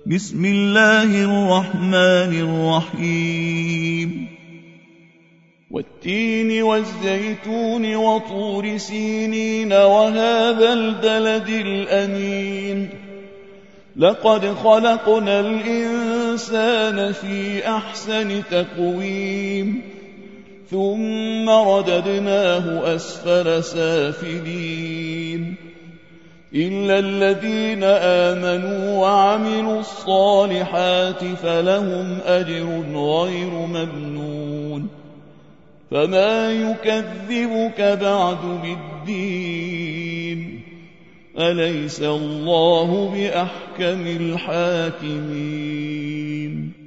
بسم الله الرحمن الرحيم والتين والزيتون وطور سينين وهذا البلد الأمين لقد خلقنا الإنسان في أحسن تقويم ثم رددناه أسفل سافلين إلا الذين آمنوا وعملوا الصالحات فلهم أجر غير ممنون فما يكذبك بعد بالدين أليس الله بأحكم الحاكمين